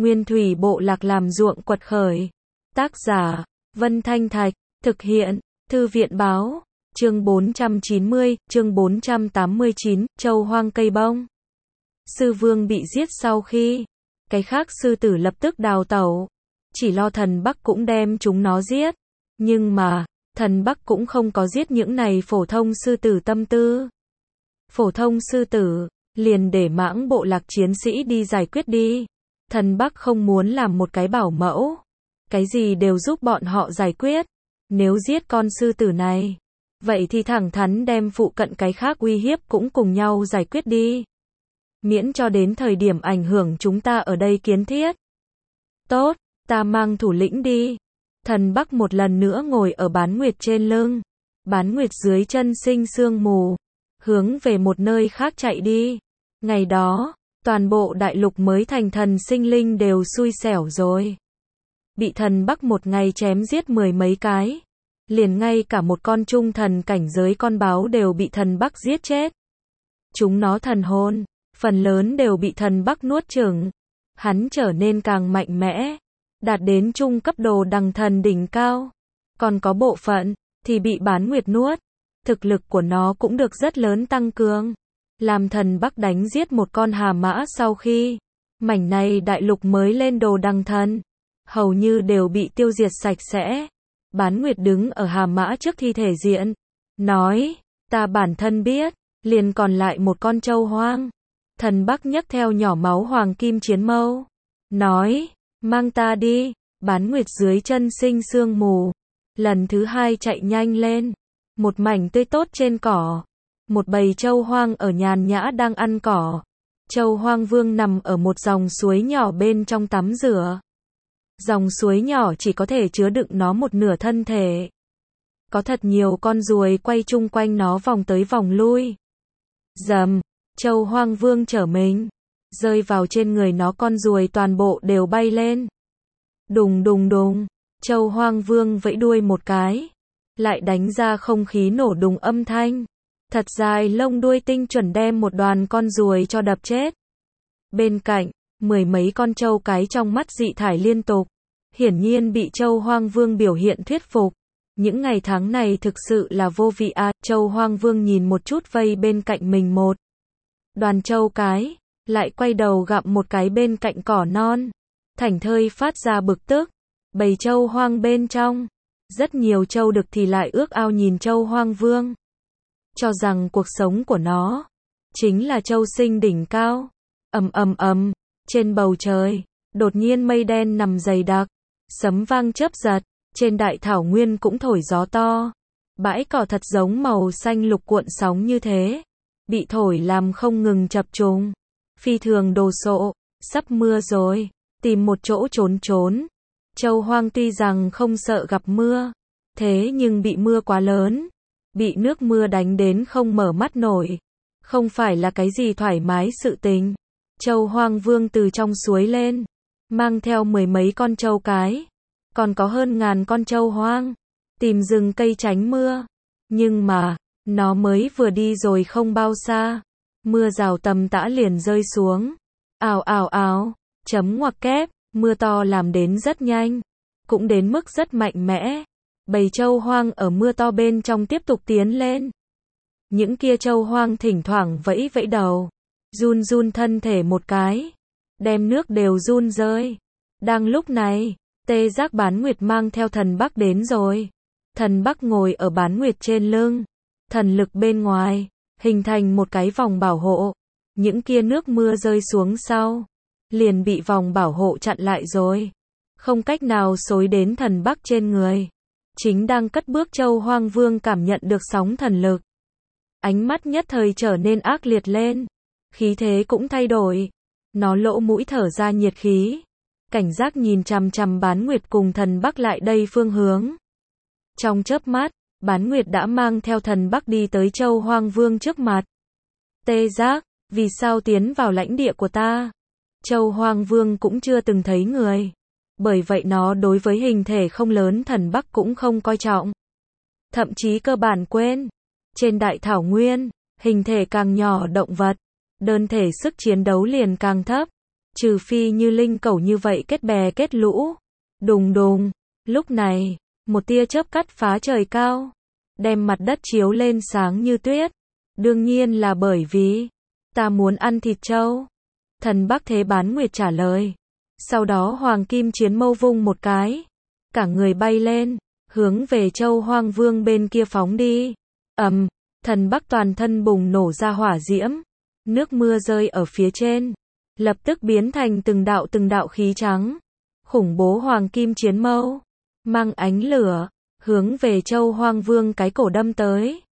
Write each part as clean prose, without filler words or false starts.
Nguyên thủy bộ lạc làm ruộng quật khởi. Tác giả, Vân Thanh Thạch, thực hiện, Thư viện báo, chương 490, chương 489, Châu hoang cây bông. Sư vương bị giết sau khi, cái khác sư tử lập tức đào tẩu, chỉ lo thần Bắc cũng đem chúng nó giết. Nhưng mà, thần Bắc cũng không có giết những này phổ thông sư tử tâm tư. Phổ thông sư tử, liền để mãng bộ lạc chiến sĩ đi giải quyết đi. Thần Bắc không muốn làm một cái bảo mẫu. Cái gì đều giúp bọn họ giải quyết. Nếu giết con sư tử này, vậy thì thẳng thắn đem phụ cận cái khác uy hiếp cũng cùng nhau giải quyết đi. Miễn cho đến thời điểm ảnh hưởng chúng ta ở đây kiến thiết. Tốt, ta mang thủ lĩnh đi. Thần Bắc một lần nữa ngồi ở bán nguyệt trên lưng. Bán nguyệt dưới chân sinh sương mù. Hướng về một nơi khác chạy đi. Ngày đó, toàn bộ đại lục mới thành thần sinh linh đều xui xẻo rồi. Bị thần Bắc một ngày chém giết 10 mấy cái. Liền ngay cả một con trung thần cảnh giới con báo đều bị thần Bắc giết chết. Chúng nó thần hồn, phần lớn đều bị thần Bắc nuốt chửng. Hắn trở nên càng mạnh mẽ, đạt đến trung cấp đồ đằng thần đỉnh cao. Còn có bộ phận, thì bị bán nguyệt nuốt. Thực lực của nó cũng được rất lớn tăng cường. Làm thần Bắc đánh giết một con hà mã sau khi, mảnh này đại lục mới lên đồ đằng thần, hầu như đều bị tiêu diệt sạch sẽ. Bán nguyệt đứng ở hà mã trước thi thể diện, nói, ta bản thân biết, liền còn lại một con trâu hoang. Thần Bắc nhấc theo nhỏ máu hoàng kim chiến mâu, nói, mang ta đi. Bán nguyệt dưới chân sinh sương mù, lần thứ hai chạy nhanh lên. Một mảnh tươi tốt trên cỏ, một bầy trâu hoang ở nhàn nhã đang ăn cỏ. Trâu hoang vương nằm ở một dòng suối nhỏ bên trong tắm rửa. Dòng suối nhỏ chỉ có thể chứa đựng nó một nửa thân thể. Có thật nhiều con ruồi quay chung quanh nó vòng tới vòng lui. Rầm, trâu hoang vương trở mình, rơi vào trên người nó, con ruồi toàn bộ đều bay lên. Đùng đùng đùng, trâu hoang vương vẫy đuôi một cái, lại đánh ra không khí nổ đùng âm thanh. Thật dài lông đuôi tinh chuẩn đem một đoàn con ruồi cho đập chết. Bên cạnh, 10 mấy con trâu cái trong mắt dị thải liên tục. Hiển nhiên bị trâu hoang vương biểu hiện thuyết phục. Những ngày tháng này thực sự là vô vị à. Trâu hoang vương nhìn một chút vây bên cạnh mình một đoàn trâu cái, lại quay đầu gặm một cái bên cạnh cỏ non. Thảnh thơi phát ra bực tức. Bầy trâu hoang bên trong, rất nhiều trâu đực thì lại ước ao nhìn trâu hoang vương, cho rằng cuộc sống của nó chính là trâu sinh đỉnh cao. Ầm, trên bầu trời, đột nhiên mây đen nằm dày đặc, sấm vang chớp giật, trên đại thảo nguyên cũng thổi gió to. Bãi cỏ thật giống màu xanh lục cuộn sóng như thế, bị thổi làm không ngừng chập trùng, phi thường đồ sộ. Sắp mưa rồi, tìm một chỗ trốn trốn. Trâu hoang tuy rằng không sợ gặp mưa, thế nhưng bị mưa quá lớn, bị nước mưa đánh đến không mở mắt nổi, không phải là cái gì thoải mái sự tình. Trâu hoang vương từ trong suối lên, mang theo 10 mấy con trâu cái, còn có hơn 1000 con trâu hoang, tìm rừng cây tránh mưa. Nhưng mà, nó mới vừa đi rồi không bao xa, mưa rào tầm tã liền rơi xuống. Ào ào ào, chấm ngoặc kép, mưa to làm đến rất nhanh, cũng đến mức rất mạnh mẽ. Bầy trâu hoang ở mưa to bên trong tiếp tục tiến lên. Những kia trâu hoang thỉnh thoảng vẫy vẫy đầu, run run thân thể một cái, đem nước đều run rơi. Đang lúc này, tê giác bán nguyệt mang theo thần Bắc đến rồi. Thần Bắc ngồi ở bán nguyệt trên lưng, thần lực bên ngoài, hình thành một cái vòng bảo hộ. Những kia nước mưa rơi xuống sau, liền bị vòng bảo hộ chặn lại rồi, không cách nào xối đến thần Bắc trên người. Chính đang cất bước trâu hoang vương cảm nhận được sóng thần lực, ánh mắt nhất thời trở nên ác liệt lên, khí thế cũng thay đổi. Nó lỗ mũi thở ra nhiệt khí, cảnh giác nhìn chằm chằm bán nguyệt cùng thần Bắc lại đây phương hướng. Trong chớp mắt, bán nguyệt đã mang theo thần Bắc đi tới trâu hoang vương trước mặt. Tê giác, vì sao tiến vào lãnh địa của ta? Trâu hoang vương cũng chưa từng thấy người, bởi vậy nó đối với hình thể không lớn thần Bắc cũng không coi trọng. Thậm chí cơ bản quên, trên đại thảo nguyên, hình thể càng nhỏ động vật, đơn thể sức chiến đấu liền càng thấp. Trừ phi như linh cẩu như vậy kết bè kết lũ. Đùng đùng. Lúc này, một tia chớp cắt phá trời cao, đem mặt đất chiếu lên sáng như tuyết. Đương nhiên là bởi vì ta muốn ăn thịt trâu. Thần Bắc Thế Bán Nguyệt trả lời. Sau đó Hoàng Kim Chiến Mâu vung một cái, cả người bay lên, hướng về Châu Hoang Vương bên kia phóng đi. Thần Bắc toàn thân bùng nổ ra hỏa diễm, nước mưa rơi ở phía trên, lập tức biến thành từng đạo khí trắng. Khủng bố Hoàng Kim Chiến Mâu, mang ánh lửa, hướng về Châu Hoang Vương cái cổ đâm tới.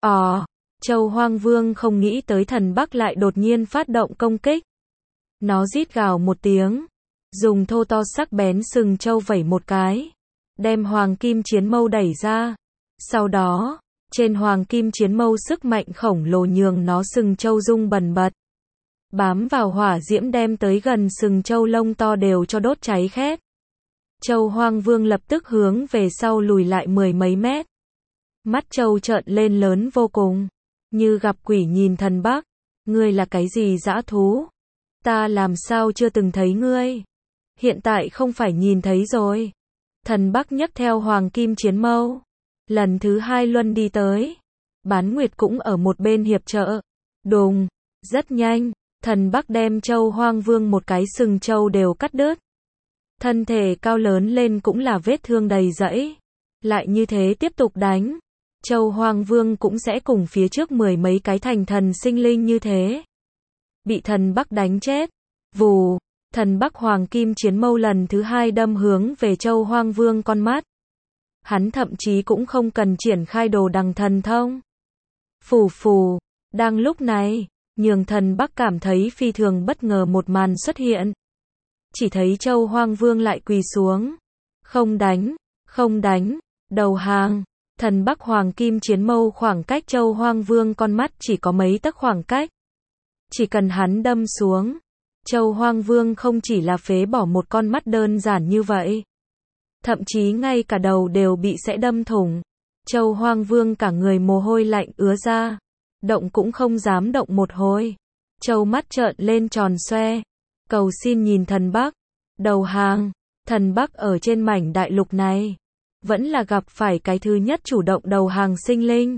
Châu Hoang Vương không nghĩ tới Thần Bắc lại đột nhiên phát động công kích. Nó rít gào một tiếng, dùng thô to sắc bén sừng trâu vẩy một cái, đem Hoàng Kim Chiến Mâu đẩy ra. Sau đó, trên Hoàng Kim Chiến Mâu sức mạnh khổng lồ nhường nó sừng trâu rung bần bật, bám vào hỏa diễm đem tới gần sừng trâu lông to đều cho đốt cháy khét. Châu Hoang Vương lập tức hướng về sau lùi lại 10 mấy mét. Mắt trâu trợn lên lớn vô cùng, như gặp quỷ nhìn Thần Bắc. Ngươi là cái gì dã thú? Ta làm sao chưa từng thấy ngươi? Hiện tại không phải nhìn thấy rồi. Thần Bắc nhấc theo Hoàng Kim Chiến Mâu, lần thứ 2 luân đi tới. Bán Nguyệt cũng ở một bên hiệp trợ. Đùng, rất nhanh, Thần Bắc đem Châu Hoang Vương một cái sừng trâu đều cắt đứt. Thân thể cao lớn lên cũng là vết thương đầy rẫy. Lại như thế tiếp tục đánh, Châu Hoang Vương cũng sẽ cùng phía trước 10 mấy cái thành thần sinh linh như thế, bị Thần Bắc đánh chết. Vù, Thần Bắc Hoàng Kim Chiến Mâu lần thứ 2 đâm hướng về Châu Hoang Vương con mắt. Hắn thậm chí cũng không cần triển khai đồ đằng thần thông. Phù phù, đang lúc này, nhường Thần Bắc cảm thấy phi thường bất ngờ một màn xuất hiện. Chỉ thấy Châu Hoang Vương lại quỳ xuống. Không đánh, đầu hàng. Thần Bắc Hoàng Kim Chiến Mâu khoảng cách Châu Hoang Vương con mắt chỉ có mấy tấc khoảng cách. Chỉ cần hắn đâm xuống, Châu Hoang Vương không chỉ là phế bỏ một con mắt đơn giản như vậy, thậm chí ngay cả đầu đều bị sẽ đâm thủng. Châu Hoang Vương cả người mồ hôi lạnh ứa ra, động cũng không dám động một hồi. Châu mắt trợn lên tròn xoe, cầu xin nhìn Thần Bắc, đầu hàng. Thần Bắc ở trên mảnh đại lục này, vẫn là gặp phải cái thứ nhất chủ động đầu hàng sinh linh.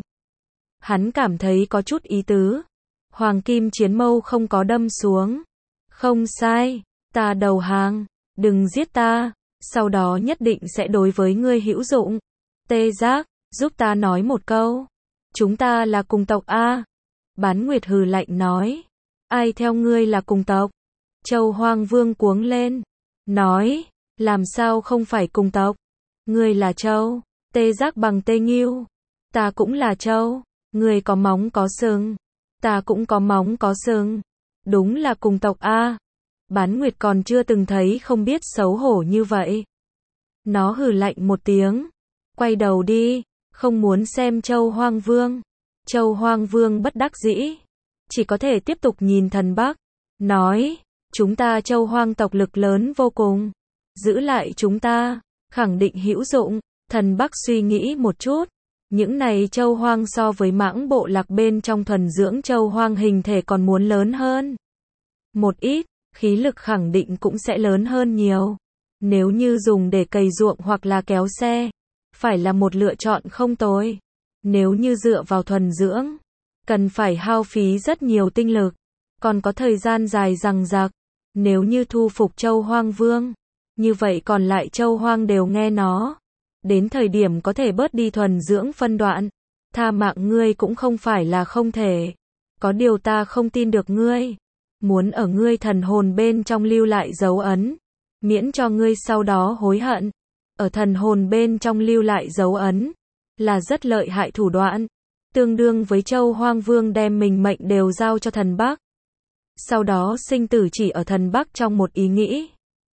Hắn cảm thấy có chút ý tứ. Hoàng Kim Chiến Mâu không có đâm xuống. Không sai, ta đầu hàng, đừng giết ta, sau đó nhất định sẽ đối với ngươi hữu dụng. Tê Giác, giúp ta nói một câu. Chúng ta là cùng tộc a. Bán Nguyệt hừ lạnh nói. Ai theo ngươi là cùng tộc? Châu Hoang Vương cuống lên, nói, làm sao không phải cùng tộc? Ngươi là trâu, Tê Giác bằng Tê Nghiêu. Ta cũng là trâu, ngươi có móng có sừng, ta cũng có móng có sừng. Đúng là cùng tộc a. Bán Nguyệt còn chưa từng thấy không biết xấu hổ như vậy. Nó hừ lạnh một tiếng, quay đầu đi, không muốn xem Châu Hoang Vương. Châu Hoang Vương bất đắc dĩ, chỉ có thể tiếp tục nhìn Thần Bắc, nói, chúng ta Châu Hoang tộc lực lớn vô cùng, giữ lại chúng ta, khẳng định hữu dụng. Thần Bắc suy nghĩ một chút, những này Châu Hoang so với mãng bộ lạc bên trong thuần dưỡng Châu Hoang hình thể còn muốn lớn hơn một ít, khí lực khẳng định cũng sẽ lớn hơn nhiều. Nếu như dùng để cày ruộng hoặc là kéo xe, phải là một lựa chọn không tồi. Nếu như dựa vào thuần dưỡng, cần phải hao phí rất nhiều tinh lực, còn có thời gian dài dằng dặc. Nếu như thu phục Châu Hoang Vương, như vậy còn lại Châu Hoang đều nghe nó. Đến thời điểm có thể bớt đi thuần dưỡng phân đoạn, tha mạng ngươi cũng không phải là không thể. Có điều ta không tin được ngươi. Muốn ở ngươi thần hồn bên trong lưu lại dấu ấn, miễn cho ngươi sau đó hối hận. Ở thần hồn bên trong lưu lại dấu ấn, là rất lợi hại thủ đoạn. Tương đương với Châu Hoang Vương đem mình mệnh đều giao cho Thần Bắc. Sau đó sinh tử chỉ ở Thần Bắc trong một ý nghĩ.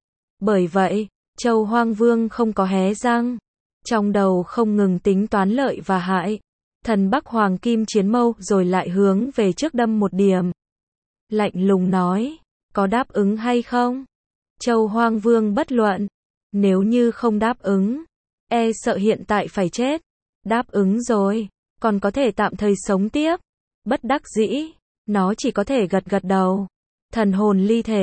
Bởi vậy, Châu Hoang Vương không có hé răng, trong đầu không ngừng tính toán lợi và hại. Thần Bắc Hoàng Kim Chiến Mâu rồi lại hướng về trước đâm một điểm. Lạnh lùng nói, có đáp ứng hay không? Châu Hoang Vương bất luận, nếu như không đáp ứng, e sợ hiện tại phải chết. Đáp ứng rồi, còn có thể tạm thời sống tiếp. Bất đắc dĩ, nó chỉ có thể gật gật đầu. Thần hồn ly thể,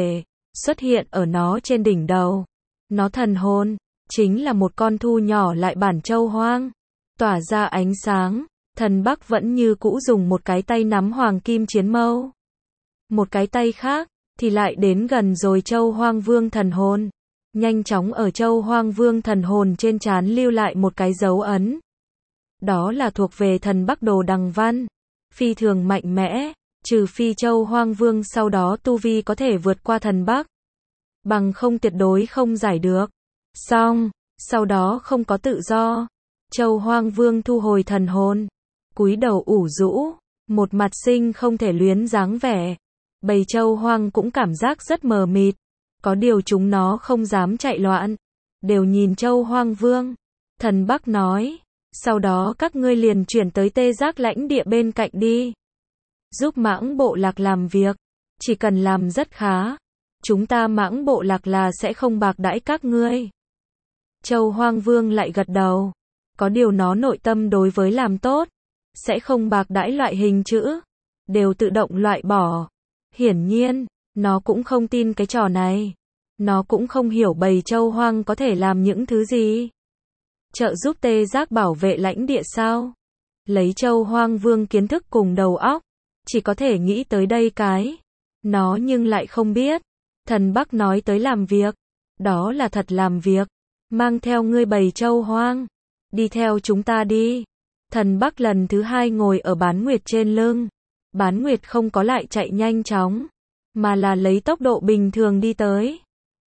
xuất hiện ở nó trên đỉnh đầu. Nó thần hồn, chính là một con thu nhỏ lại bản châu hoang, tỏa ra ánh sáng. Thần Bắc vẫn như cũ dùng một cái tay nắm hoàng kim chiến mâu. Một cái tay khác, thì lại đến gần rồi châu hoang vương thần hồn. Nhanh chóng ở châu hoang vương thần hồn trên trán lưu lại một cái dấu ấn. Đó là thuộc về thần Bắc đồ đằng văn. Phi thường mạnh mẽ, trừ phi châu hoang vương sau đó tu vi có thể vượt qua thần Bắc. Bằng không tuyệt đối không giải được. Xong, sau đó không có tự do. Châu hoang vương thu hồi thần hồn. Cúi đầu ủ rũ, một mặt sinh không thể luyến dáng vẻ. Bầy châu hoang cũng cảm giác rất mờ mịt. Có điều chúng nó không dám chạy loạn. Đều nhìn châu hoang vương. Thần Bắc nói, sau đó các ngươi liền chuyển tới Tê Giác lãnh địa bên cạnh đi. Giúp Mãng bộ lạc làm việc. Chỉ cần làm rất khá. Chúng ta Mãng bộ lạc là sẽ không bạc đãi các ngươi. Châu hoang vương lại gật đầu. Có điều nó nội tâm đối với làm tốt. Sẽ không bạc đãi loại hình chữ. Đều tự động loại bỏ. Hiển nhiên, nó cũng không tin cái trò này. Nó cũng không hiểu bầy châu hoang có thể làm những thứ gì. Trợ giúp Tê Giác bảo vệ lãnh địa sao? Lấy châu hoang vương kiến thức cùng đầu óc. Chỉ có thể nghĩ tới đây cái. Nó nhưng lại không biết. Thần Bắc nói tới làm việc. Đó là thật làm việc. Mang theo ngươi bầy châu hoang. Đi theo chúng ta đi. Thần Bắc lần thứ hai ngồi ở Bán Nguyệt trên lưng. Bán Nguyệt không có lại chạy nhanh chóng. Mà là lấy tốc độ bình thường đi tới.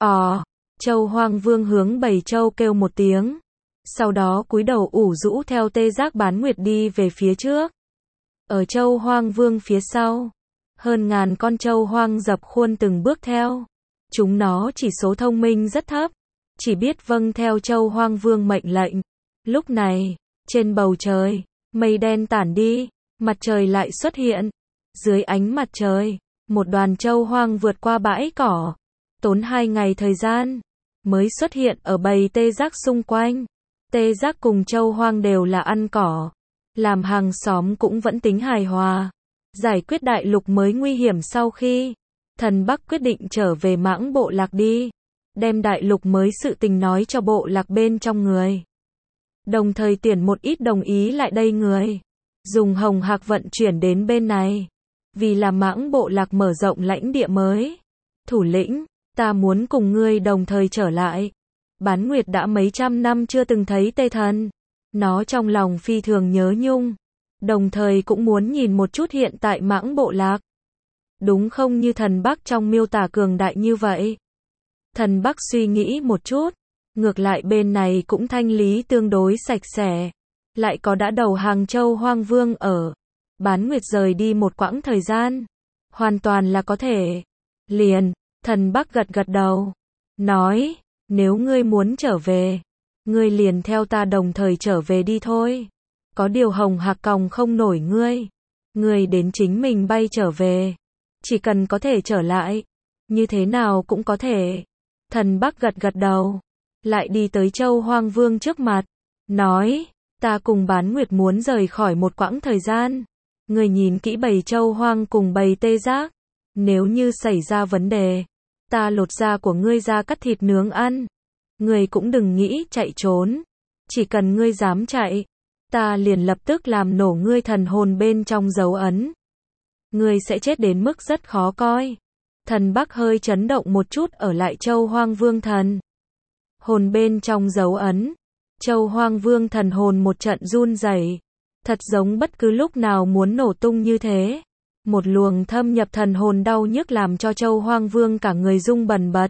Châu hoang vương hướng bầy châu kêu một tiếng. Sau đó cúi đầu ủ rũ theo Tê Giác Bán Nguyệt đi về phía trước. Ở châu hoang vương phía sau. Hơn ngàn con châu hoang dập khuôn từng bước theo. Chúng nó chỉ số thông minh rất thấp. Chỉ biết vâng theo châu hoang vương mệnh lệnh. Lúc này, trên bầu trời, mây đen tản đi. Mặt trời lại xuất hiện. Dưới ánh mặt trời, một đoàn châu hoang vượt qua bãi cỏ. Tốn 2 ngày thời gian, mới xuất hiện ở bầy Tê Giác xung quanh. Tê Giác cùng châu hoang đều là ăn cỏ. Làm hàng xóm cũng vẫn tính hài hòa. Giải quyết đại lục mới nguy hiểm sau khi thần Bắc quyết định trở về Mãng bộ lạc đi. Đem đại lục mới sự tình nói cho bộ lạc bên trong người. Đồng thời tuyển một ít đồng ý lại đây người. Dùng hồng hạc vận chuyển đến bên này. Vì là Mãng bộ lạc mở rộng lãnh địa mới. Thủ lĩnh, ta muốn cùng ngươi đồng thời trở lại. Bán Nguyệt đã mấy trăm năm chưa từng thấy Tê Thần. Nó trong lòng phi thường nhớ nhung. Đồng thời cũng muốn nhìn một chút hiện tại Mãng bộ lạc. Đúng không như thần Bắc trong miêu tả cường đại như vậy. Thần Bắc suy nghĩ một chút. Ngược lại bên này cũng thanh lý tương đối sạch sẽ. Lại có đã đầu hàng châu hoang vương ở. Bán Nguyệt rời đi một quãng thời gian. Hoàn toàn là có thể. Liền, thần Bắc gật gật đầu. Nói, nếu ngươi muốn trở về. Ngươi liền theo ta đồng thời trở về đi thôi. Có điều hồng hạc còng không nổi ngươi. Ngươi đến chính mình bay trở về. Chỉ cần có thể trở lại. Như thế nào cũng có thể. Thần Bắc gật gật đầu. Lại đi tới châu hoang vương trước mặt. Nói, ta cùng Bán Nguyệt muốn rời khỏi một quãng thời gian. Ngươi nhìn kỹ bầy châu hoang cùng bầy Tê Giác. Nếu như xảy ra vấn đề. Ta lột da của ngươi ra cắt thịt nướng ăn. Ngươi cũng đừng nghĩ chạy trốn. Chỉ cần ngươi dám chạy. Ta liền lập tức làm nổ ngươi thần hồn bên trong dấu ấn. Ngươi sẽ chết đến mức rất khó coi. Thần Bắc hơi chấn động một chút ở lại châu hoang vương thần. Hồn bên trong dấu ấn. Châu hoang vương thần hồn một trận run rẩy. Thật giống bất cứ lúc nào muốn nổ tung như thế. Một luồng thâm nhập thần hồn đau nhức làm cho châu hoang vương cả người rung bần bật.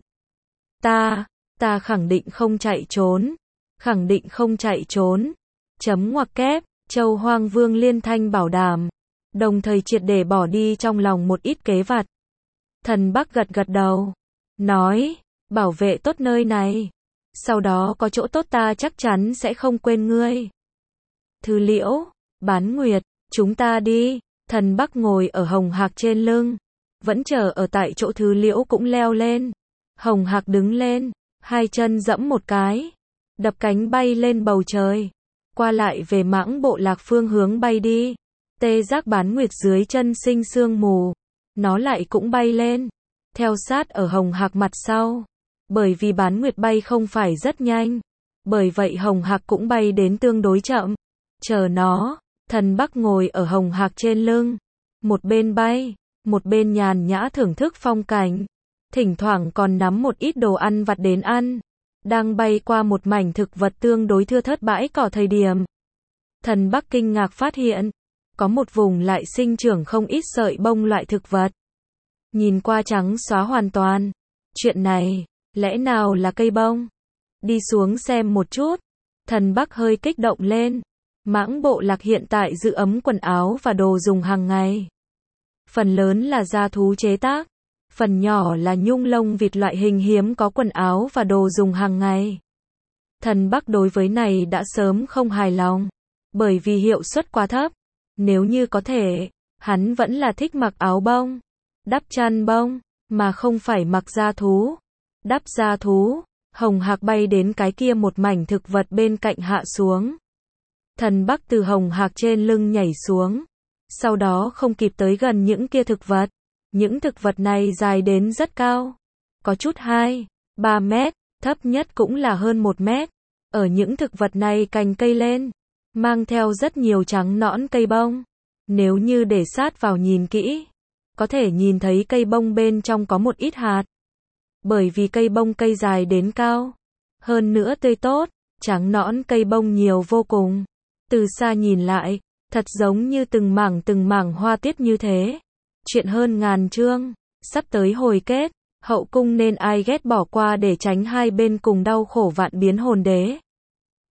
Ta khẳng định không chạy trốn. Khẳng định không chạy trốn. Chấm ngoặc kép, châu hoang vương liên thanh bảo đảm. Đồng thời triệt để bỏ đi trong lòng một ít kế vặt. Thần Bắc gật gật đầu. Nói, bảo vệ tốt nơi này. Sau đó có chỗ tốt ta chắc chắn sẽ không quên ngươi. Thư Liễu, Bán Nguyệt, chúng ta đi. Thần Bắc ngồi ở hồng hạc trên lưng. Vẫn chờ ở tại chỗ Thư Liễu cũng leo lên. Hồng hạc đứng lên. Hai chân giẫm một cái. Đập cánh bay lên bầu trời. Qua lại về Mãng bộ lạc phương hướng bay đi. Tê Giác Bán Nguyệt dưới chân sinh sương mù. Nó lại cũng bay lên. theo sát ở Hồng Hạc mặt sau. Bởi vì Bán Nguyệt bay không phải rất nhanh, bởi vậy Hồng Hạc cũng bay đến tương đối chậm. Chờ nó, Thần Bắc ngồi ở Hồng Hạc trên lưng, một bên bay, một bên nhàn nhã thưởng thức phong cảnh, thỉnh thoảng còn nắm một ít đồ ăn vặt đến ăn. Đang bay qua một mảnh thực vật tương đối thưa thớt bãi cỏ thời điểm, Thần Bắc kinh ngạc phát hiện, có một vùng lại sinh trưởng không ít sợi bông loại thực vật. Nhìn qua trắng xóa hoàn toàn. Chuyện này, lẽ nào là cây bông? Đi xuống xem một chút. Thần Bắc hơi kích động lên. Mãng Bộ Lạc hiện tại giữ ấm quần áo và đồ dùng hàng ngày. Phần lớn là da thú chế tác, phần nhỏ là nhung lông vịt loại hình hiếm có quần áo và đồ dùng hàng ngày. Thần Bắc đối với này đã sớm không hài lòng, bởi vì hiệu suất quá thấp. Nếu như có thể, hắn vẫn là thích mặc áo bông, đắp chăn bông, mà không phải mặc da thú. Đắp da thú, Hồng Hạc bay đến cái kia một mảnh thực vật bên cạnh hạ xuống. Thần Bắc từ Hồng Hạc trên lưng nhảy xuống, sau đó không kịp tới gần những kia thực vật. Những thực vật này dài đến rất cao, có chút 2-3 mét, thấp nhất cũng là hơn 1 mét. Ở những thực vật này cành cây lên, mang theo rất nhiều trắng nõn cây bông. Nếu như để sát vào nhìn kỹ, có thể nhìn thấy cây bông bên trong có một ít hạt. Bởi vì cây bông cây dài đến cao, hơn nữa tươi tốt, trắng nõn cây bông nhiều vô cùng. Từ xa nhìn lại, thật giống như từng mảng hoa tiết như thế. Chuyện hơn ngàn chương, sắp tới hồi kết, hậu cung nên ai ghét bỏ qua để tránh hai bên cùng đau khổ vạn biến hồn đế.